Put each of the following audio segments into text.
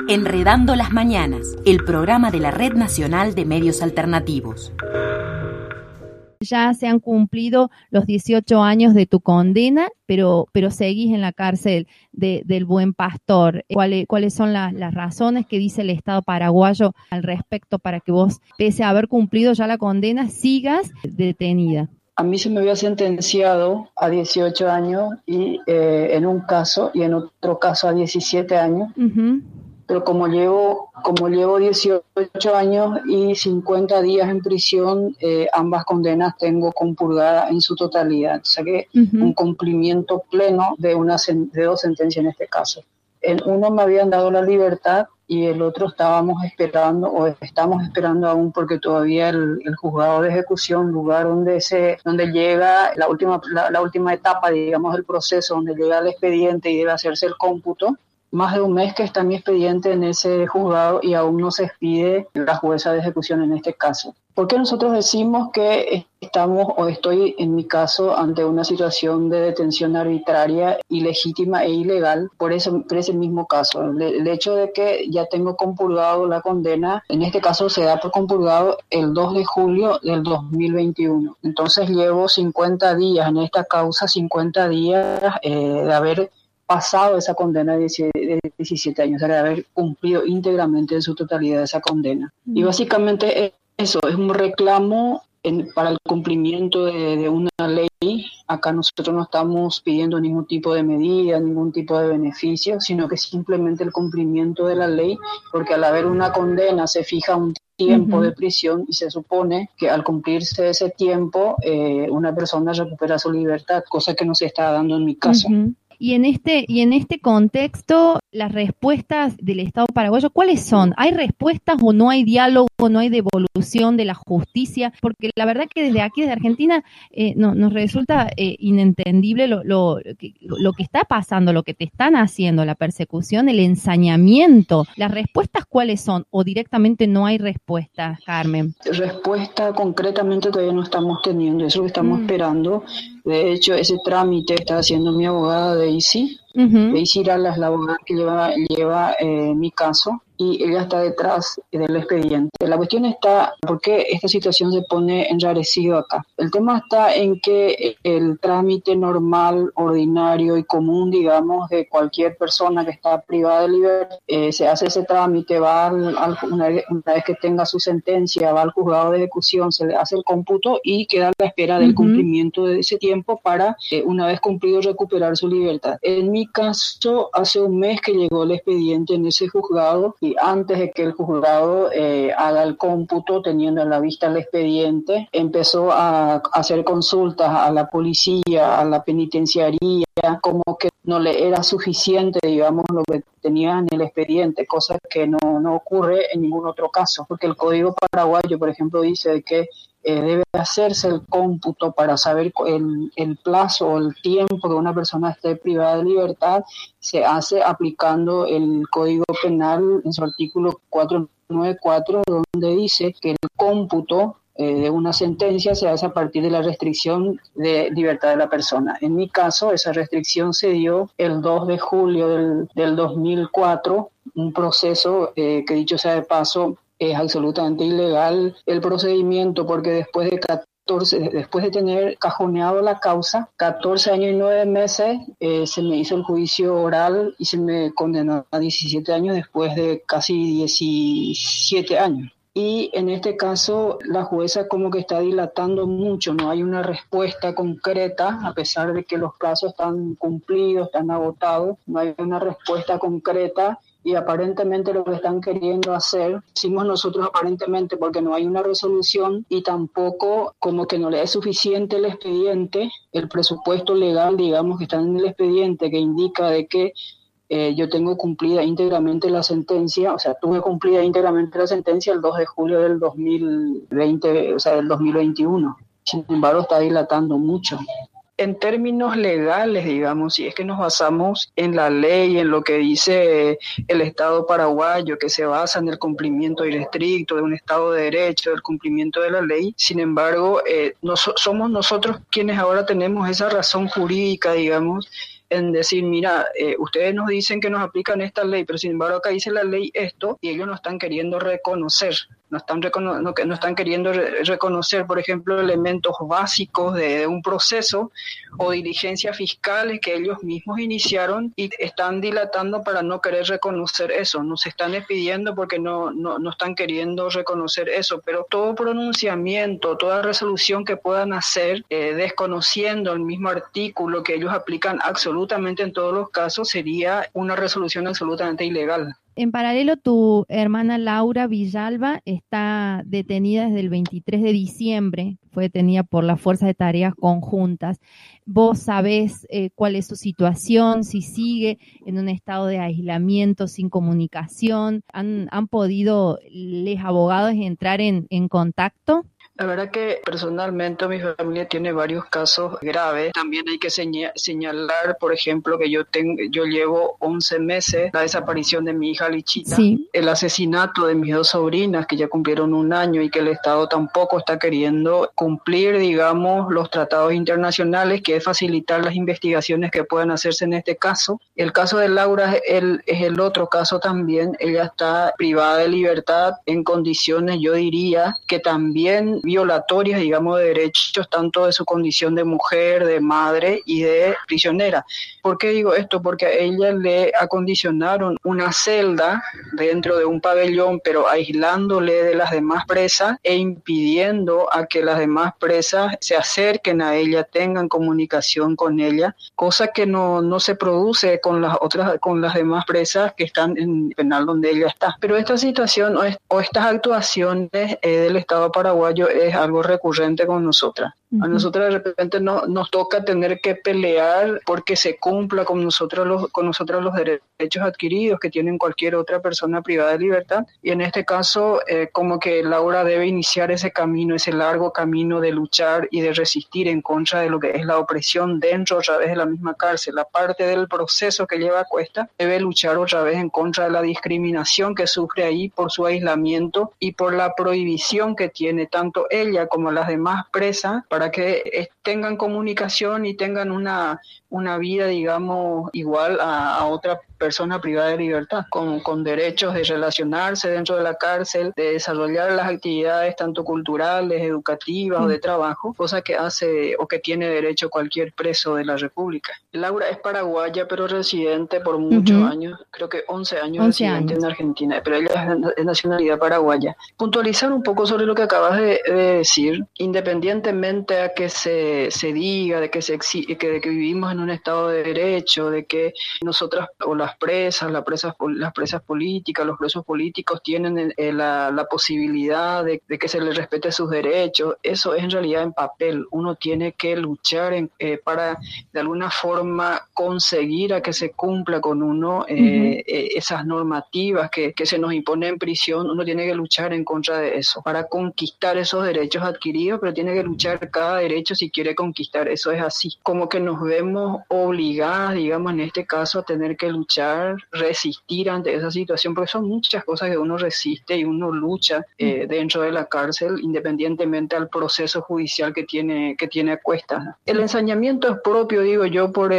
Enredando las Mañanas, el programa de la Red Nacional de Medios Alternativos. Ya se han cumplido los 18 años de tu condena, pero seguís en la cárcel del Buen Pastor. ¿Cuáles son las razones que dice el Estado paraguayo al respecto para que vos, pese a haber cumplido ya la condena, sigas detenida? A mí se me había sentenciado a 18 años y en un caso y en otro caso a 17 años. Uh-huh. Pero como llevo 18 años y 50 días en prisión, ambas condenas tengo compurgadas en su totalidad. O sea que un cumplimiento pleno de dos sentencias en este caso. En uno me habían dado la libertad y el otro estamos esperando aún porque todavía el juzgado de ejecución, lugar donde llega la última etapa, digamos, del proceso, donde llega el expediente y debe hacerse el cómputo. Más de un mes que está mi expediente en ese juzgado y aún no se expide la jueza de ejecución en este caso. ¿Por qué nosotros decimos que estoy en mi caso ante una situación de detención arbitraria, ilegítima e ilegal por ese mismo caso? El hecho de que ya tengo compurgado la condena, en este caso se da por compurgado el 2 de julio del 2021. Entonces llevo 50 días en esta causa, 50 días de haber pasado esa condena de 17 años, o sea, de haber cumplido íntegramente en su totalidad esa condena. Y básicamente eso es un reclamo para el cumplimiento de una ley. Acá nosotros no estamos pidiendo ningún tipo de medida, ningún tipo de beneficio, sino que simplemente el cumplimiento de la ley, porque al haber una condena se fija un tiempo de prisión y se supone que al cumplirse ese tiempo una persona recupera su libertad, cosa que no se está dando en mi caso. Y en este contexto, las respuestas del Estado paraguayo, ¿cuáles son? ¿Hay respuestas o no hay diálogo, no hay devolución de la justicia? Porque la verdad que desde aquí, desde Argentina, nos resulta inentendible lo que está pasando, lo que te están haciendo, la persecución, el ensañamiento. ¿Las respuestas cuáles son? ¿O directamente no hay respuestas, Carmen? Respuesta concretamente todavía no estamos teniendo, eso que estamos esperando. De hecho, ese trámite está haciendo mi abogada Daisy. Daisy Irala es la abogada que lleva mi caso y ella está detrás del expediente. La cuestión está, ¿por qué esta situación se pone enrarecido acá? El tema está en que el trámite normal, ordinario y común, digamos, de cualquier persona que está privada de libertad, se hace ese trámite, va una vez que tenga su sentencia, va al juzgado de ejecución, se le hace el cómputo y queda a la espera del cumplimiento de ese tiempo para, una vez cumplido, recuperar su libertad. En mi caso, hace un mes que llegó el expediente en ese juzgado y antes de que el juzgado haga el cómputo, teniendo a la vista el expediente, empezó a hacer consultas a la policía, a la penitenciaría, como que no le era suficiente, digamos, lo que tenía en el expediente, cosa que no ocurre en ningún otro caso, porque el Código Paraguayo, por ejemplo, dice que debe hacerse el cómputo para saber el plazo o el tiempo que una persona esté privada de libertad, se hace aplicando el Código Penal en su artículo 494, donde dice que el cómputo de una sentencia se hace a partir de la restricción de libertad de la persona. En mi caso, esa restricción se dio el 2 de julio del 2004, un proceso que, dicho sea de paso, es absolutamente ilegal el procedimiento, porque después de tener cajoneado la causa, 14 años y 9 meses, se me hizo el juicio oral y se me condenó a 17 años después de casi 17 años. Y en este caso la jueza como que está dilatando mucho, no hay una respuesta concreta, a pesar de que los plazos están cumplidos, están agotados, no hay una respuesta concreta. Y aparentemente lo que están queriendo hacer, decimos nosotros aparentemente porque no hay una resolución y tampoco como que no le es suficiente el expediente, el presupuesto legal, digamos, que está en el expediente, que indica de que yo tengo cumplida íntegramente la sentencia, o sea, tuve cumplida íntegramente la sentencia el 2 de julio del 2020, o sea, del 2021. Sin embargo, está dilatando mucho. En términos legales, digamos, si es que nos basamos en la ley, en lo que dice el Estado paraguayo, que se basa en el cumplimiento irrestricto de un Estado de Derecho, del cumplimiento de la ley, sin embargo, somos nosotros quienes ahora tenemos esa razón jurídica, digamos, en decir, mira, ustedes nos dicen que nos aplican esta ley, pero sin embargo acá dice la ley esto, y ellos no están queriendo reconocer. No están queriendo reconocer, por ejemplo, elementos básicos de un proceso o diligencias fiscales que ellos mismos iniciaron y están dilatando para no querer reconocer eso. Nos están expidiendo porque no están queriendo reconocer eso, pero todo pronunciamiento, toda resolución que puedan hacer desconociendo el mismo artículo que ellos aplican absolutamente en todos los casos sería una resolución absolutamente ilegal. En paralelo, tu hermana Laura Villalba está detenida desde el 23 de diciembre, fue detenida por la Fuerza de Tareas Conjuntas. ¿Vos sabés cuál es su situación, si sigue en un estado de aislamiento, sin comunicación? ¿Han podido los abogados entrar en contacto? La verdad que personalmente mi familia tiene varios casos graves. También hay que señalar, por ejemplo, que yo llevo 11 meses la desaparición de mi hija Lichita, sí, el asesinato de mis 2 sobrinas que ya cumplieron 1 año y que el Estado tampoco está queriendo cumplir, digamos, los tratados internacionales, que es facilitar las investigaciones que puedan hacerse en este caso. El caso de Laura es el otro caso también. Ella está privada de libertad en condiciones, yo diría, que también violatorias, digamos, de derechos tanto de su condición de mujer, de madre y de prisionera. ¿Por qué digo esto? Porque a ella le acondicionaron una celda dentro de un pabellón, pero aislándole de las demás presas e impidiendo a que las demás presas se acerquen a ella, tengan comunicación con ella, cosa que no se produce con las demás presas que están en el penal donde ella está. Pero esta situación o estas actuaciones del Estado paraguayo es algo recurrente con nosotras. A nosotros de repente nos toca tener que pelear porque se cumpla con nosotros los derechos adquiridos que tienen cualquier otra persona privada de libertad, y en este caso como que Laura debe iniciar ese camino, ese largo camino de luchar y de resistir en contra de lo que es la opresión dentro otra vez de la misma cárcel. La parte del proceso que lleva a cuesta debe luchar otra vez en contra de la discriminación que sufre ahí por su aislamiento y por la prohibición que tiene tanto ella como las demás presas para que tengan comunicación y tengan una vida, digamos, igual a otra persona privada de libertad, con derechos de relacionarse dentro de la cárcel, de desarrollar las actividades tanto culturales, educativas o de trabajo, cosa que hace o que tiene derecho cualquier preso de la República. Laura es paraguaya, pero residente por muchos años, creo que 11 años residente en Argentina, pero ella es de nacionalidad paraguaya. Puntualizar un poco sobre lo que acabas de decir, independientemente a que se diga de que vivimos en un estado de derecho, de que nosotras o las presas políticas, los presos políticos tienen la posibilidad de que se les respete sus derechos, eso es en realidad en papel. Uno tiene que luchar para de alguna forma conseguir a que se cumpla con uno esas normativas que se nos imponen en prisión. Uno tiene que luchar en contra de eso para conquistar esos derechos adquiridos, pero tiene que luchar cada derecho si quiere conquistar. Eso es así. Como que nos vemos obligadas, digamos, en este caso a tener que luchar, resistir ante esa situación, porque son muchas cosas que uno resiste y uno lucha dentro de la cárcel, independientemente al proceso judicial que tiene a cuestas. El ensañamiento es propio, digo yo, por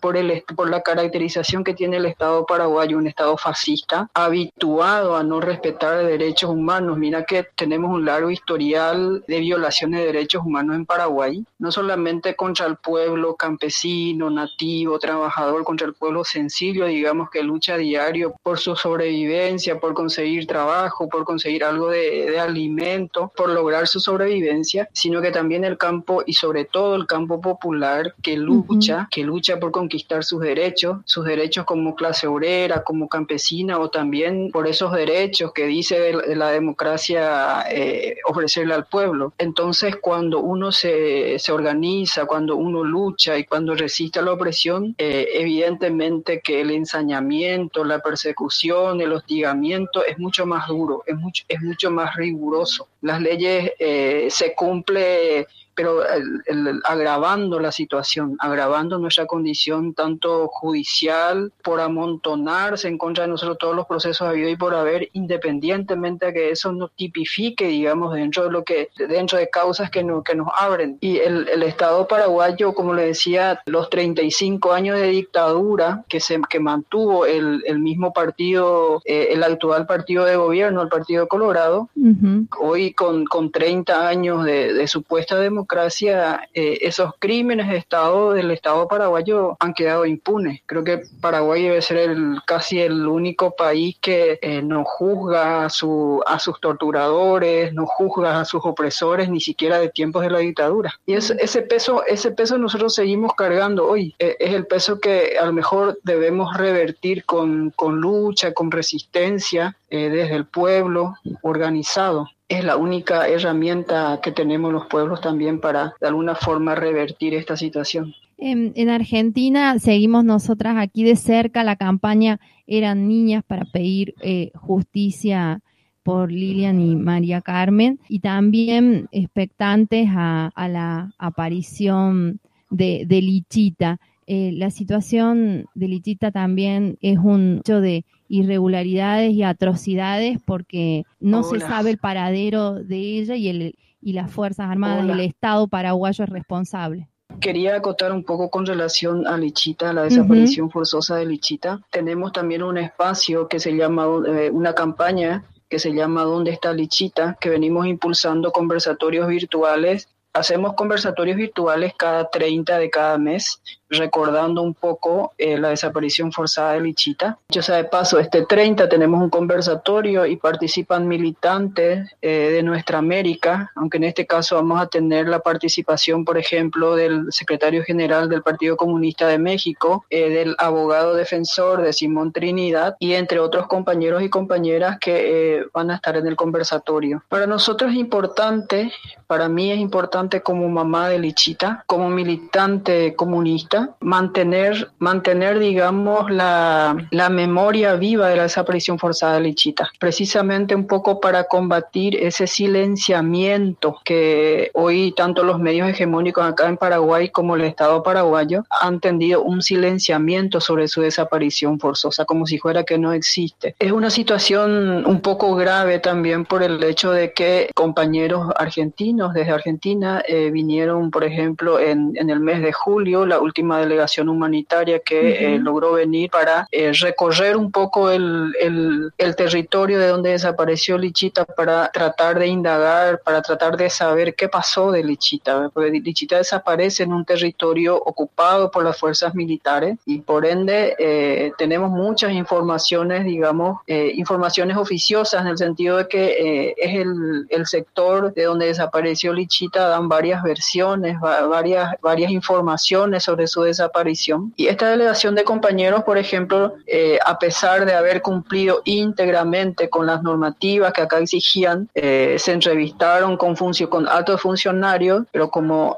la caracterización que tiene el Estado paraguayo, un Estado fascista, habituado a no respetar derechos humanos. Mira que tenemos un largo historial de violaciones de derechos humanos en Paraguay, no solamente contra el pueblo campesino, nativo, trabajador, contra el pueblo sencillo, digamos, que lucha a diario por su sobrevivencia, por conseguir trabajo, por conseguir algo de alimento, por lograr su sobrevivencia, sino que también el campo y sobre todo el campo popular que lucha por conquistar sus derechos como clase obrera, como campesina, o también por esos derechos que dice de la democracia ofrecerle al pueblo. Entonces, cuando uno se organiza, cuando uno lucha y cuando resiste a la opresión, evidentemente que el ensañamiento, la persecución, el hostigamiento es mucho más duro, es mucho más riguroso. Las leyes se cumplen pero agravando la situación, agravando nuestra condición tanto judicial, por amontonarse en contra de nosotros todos los procesos habidos y por haber, independientemente de que eso no tipifique, digamos, dentro de causas que nos abren. Y el Estado paraguayo, como le decía, los 35 años de dictadura que mantuvo el mismo partido, el actual partido de gobierno, el Partido Colorado, hoy con 30 años de supuesta democracia, esos crímenes de Estado del Estado paraguayo han quedado impunes. Creo que Paraguay debe ser casi el único país que no juzga a sus torturadores, no juzga a sus opresores, ni siquiera de tiempos de la dictadura. Y ese peso nosotros seguimos cargando hoy. Es el peso que a lo mejor debemos revertir con lucha, con resistencia, desde el pueblo organizado. Es la única herramienta que tenemos los pueblos también para de alguna forma revertir esta situación. En Argentina seguimos nosotras aquí de cerca la campaña Eran Niñas para pedir justicia por Lilian y María Carmen, y también expectantes a la aparición de Lichita. La situación de Lichita también es un hecho de irregularidades y atrocidades porque no se sabe el paradero de ella y las Fuerzas Armadas y el Estado paraguayo es responsable. Quería acotar un poco con relación a Lichita, a la desaparición forzosa de Lichita. Tenemos también un espacio que se llama, una campaña que se llama ¿Dónde está Lichita?, que venimos impulsando conversatorios virtuales. Hacemos conversatorios virtuales cada 30 de cada mes, recordando un poco la desaparición forzada de Lichita. Yo sea de paso, este 30 tenemos un conversatorio y participan militantes de nuestra América, aunque en este caso vamos a tener la participación, por ejemplo, del secretario general del Partido Comunista de México, del abogado defensor de Simón Trinidad y entre otros compañeros y compañeras que van a estar en el conversatorio. Para nosotros es importante, para mí es importante como mamá de Lichita, como militante comunista, mantener digamos, la memoria viva de la desaparición forzada de Lichita, precisamente un poco para combatir ese silenciamiento que hoy tanto los medios hegemónicos acá en Paraguay como el Estado paraguayo han tendido un silenciamiento sobre su desaparición forzosa, como si fuera que no existe. Es una situación un poco grave también por el hecho de que compañeros argentinos desde Argentina vinieron, por ejemplo, en el mes de julio, la última delegación humanitaria que logró venir para recorrer un poco el territorio de donde desapareció Lichita para tratar de indagar, para tratar de saber qué pasó de Lichita, porque Lichita desaparece en un territorio ocupado por las fuerzas militares y por ende tenemos muchas informaciones, digamos, informaciones oficiosas en el sentido de que es el sector de donde desapareció Lichita, dan varias versiones, varias informaciones sobre su desaparición. Y esta delegación de compañeros, por ejemplo, a pesar de haber cumplido íntegramente con las normativas que acá exigían, se entrevistaron con altos funcionarios, pero como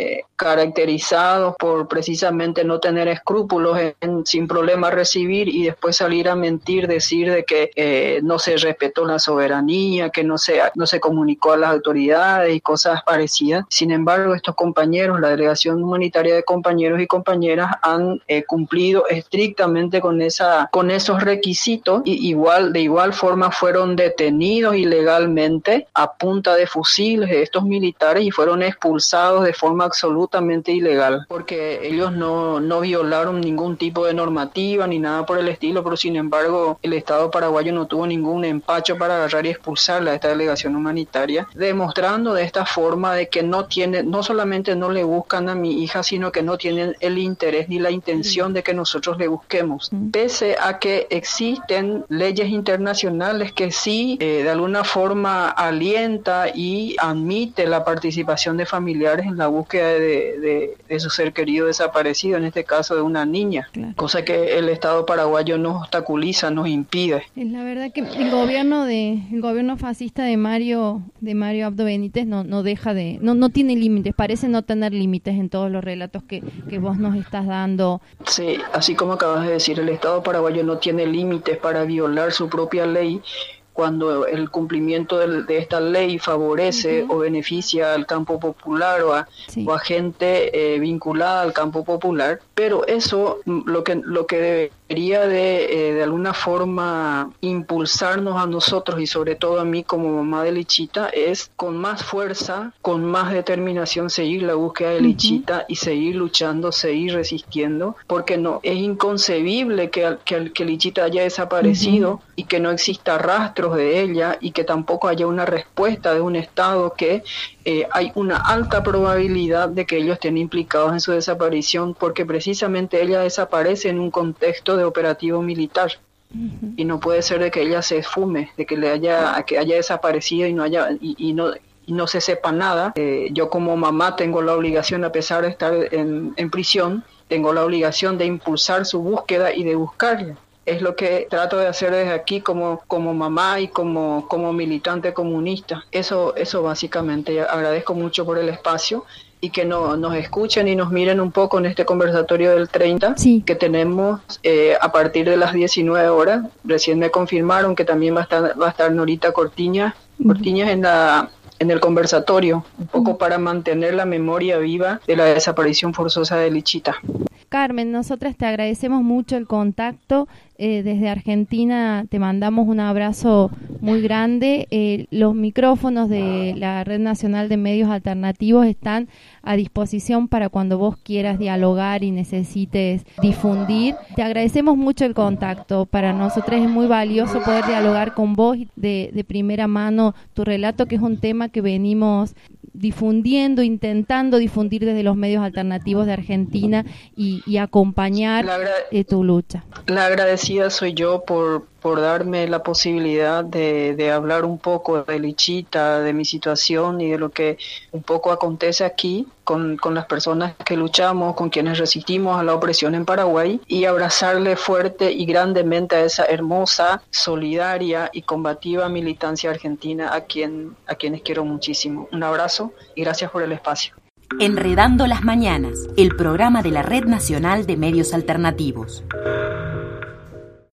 caracterizados por precisamente no tener escrúpulos en sin problema recibir y después salir a mentir, decir de que no se respetó la soberanía, que no se comunicó a las autoridades y cosas parecidas. Sin embargo, estos compañeros, la delegación humanitaria de compañeros y compañeras han cumplido estrictamente con esos requisitos y de igual forma fueron detenidos ilegalmente a punta de fusiles de estos militares y fueron expulsados de forma absolutamente ilegal porque ellos no violaron ningún tipo de normativa ni nada por el estilo, pero sin embargo el Estado paraguayo no tuvo ningún empacho para agarrar y expulsarla a esta delegación humanitaria, demostrando de esta forma de que no solamente no le buscan a mi hija, sino que no tienen el interés ni la intención de que nosotros le busquemos, pese a que existen leyes internacionales que sí de alguna forma alienta y admite la participación de familiares en la búsqueda de su ser querido desaparecido, en este caso de una niña, claro. Cosa que el Estado paraguayo nos obstaculiza, nos impide. La verdad que el gobierno fascista de Mario Abdo Benítez no tiene límites, parece no tener límites en todos los relatos que vos nos estás dando. Sí, así como acabas de decir, el Estado paraguayo no tiene límites para violar su propia ley cuando el cumplimiento de esta ley favorece o beneficia al campo popular o a gente vinculada al campo popular, pero eso lo que debería de alguna forma impulsarnos a nosotros y sobre todo a mí como mamá de Lichita es con más fuerza, con más determinación seguir la búsqueda de Lichita y seguir luchando, seguir resistiendo, porque no es inconcebible que Lichita haya desaparecido y que no exista rastros de ella y que tampoco haya una respuesta de un Estado que hay una alta probabilidad de que ellos estén implicados en su desaparición, porque precisamente ella desaparece en un contexto de operativo militar. Y no puede ser de que ella se esfume, de que haya desaparecido y no se sepa nada. Yo como mamá tengo la obligación, a pesar de estar en prisión, tengo la obligación de impulsar su búsqueda y de buscarla. Es lo que trato de hacer desde aquí como mamá y como militante comunista. Eso básicamente. Agradezco mucho por el espacio y que nos escuchen y nos miren un poco en este conversatorio del 30 que tenemos a partir de las 19 horas. Recién me confirmaron que también va a estar Norita Cortiñas en el conversatorio, un poco para mantener la memoria viva de la desaparición forzosa de Lichita. Carmen, nosotras te agradecemos mucho el contacto. Desde Argentina te mandamos un abrazo muy grande. Los micrófonos de la Red Nacional de Medios Alternativos están a disposición para cuando vos quieras dialogar y necesites difundir. Te agradecemos mucho el contacto. Para nosotros es muy valioso poder dialogar con vos de primera mano tu relato, que es un tema que venimos difundiendo, intentando difundir desde los medios alternativos de Argentina y acompañar tu lucha. La agradecida soy yo por darme la posibilidad de hablar un poco de Lichita, de mi situación y de lo que un poco acontece aquí con las personas que luchamos, con quienes resistimos a la opresión en Paraguay, y abrazarle fuerte y grandemente a esa hermosa, solidaria y combativa militancia argentina a quienes quiero muchísimo. Un abrazo y gracias por el espacio. Enredando las Mañanas, el programa de la Red Nacional de Medios Alternativos.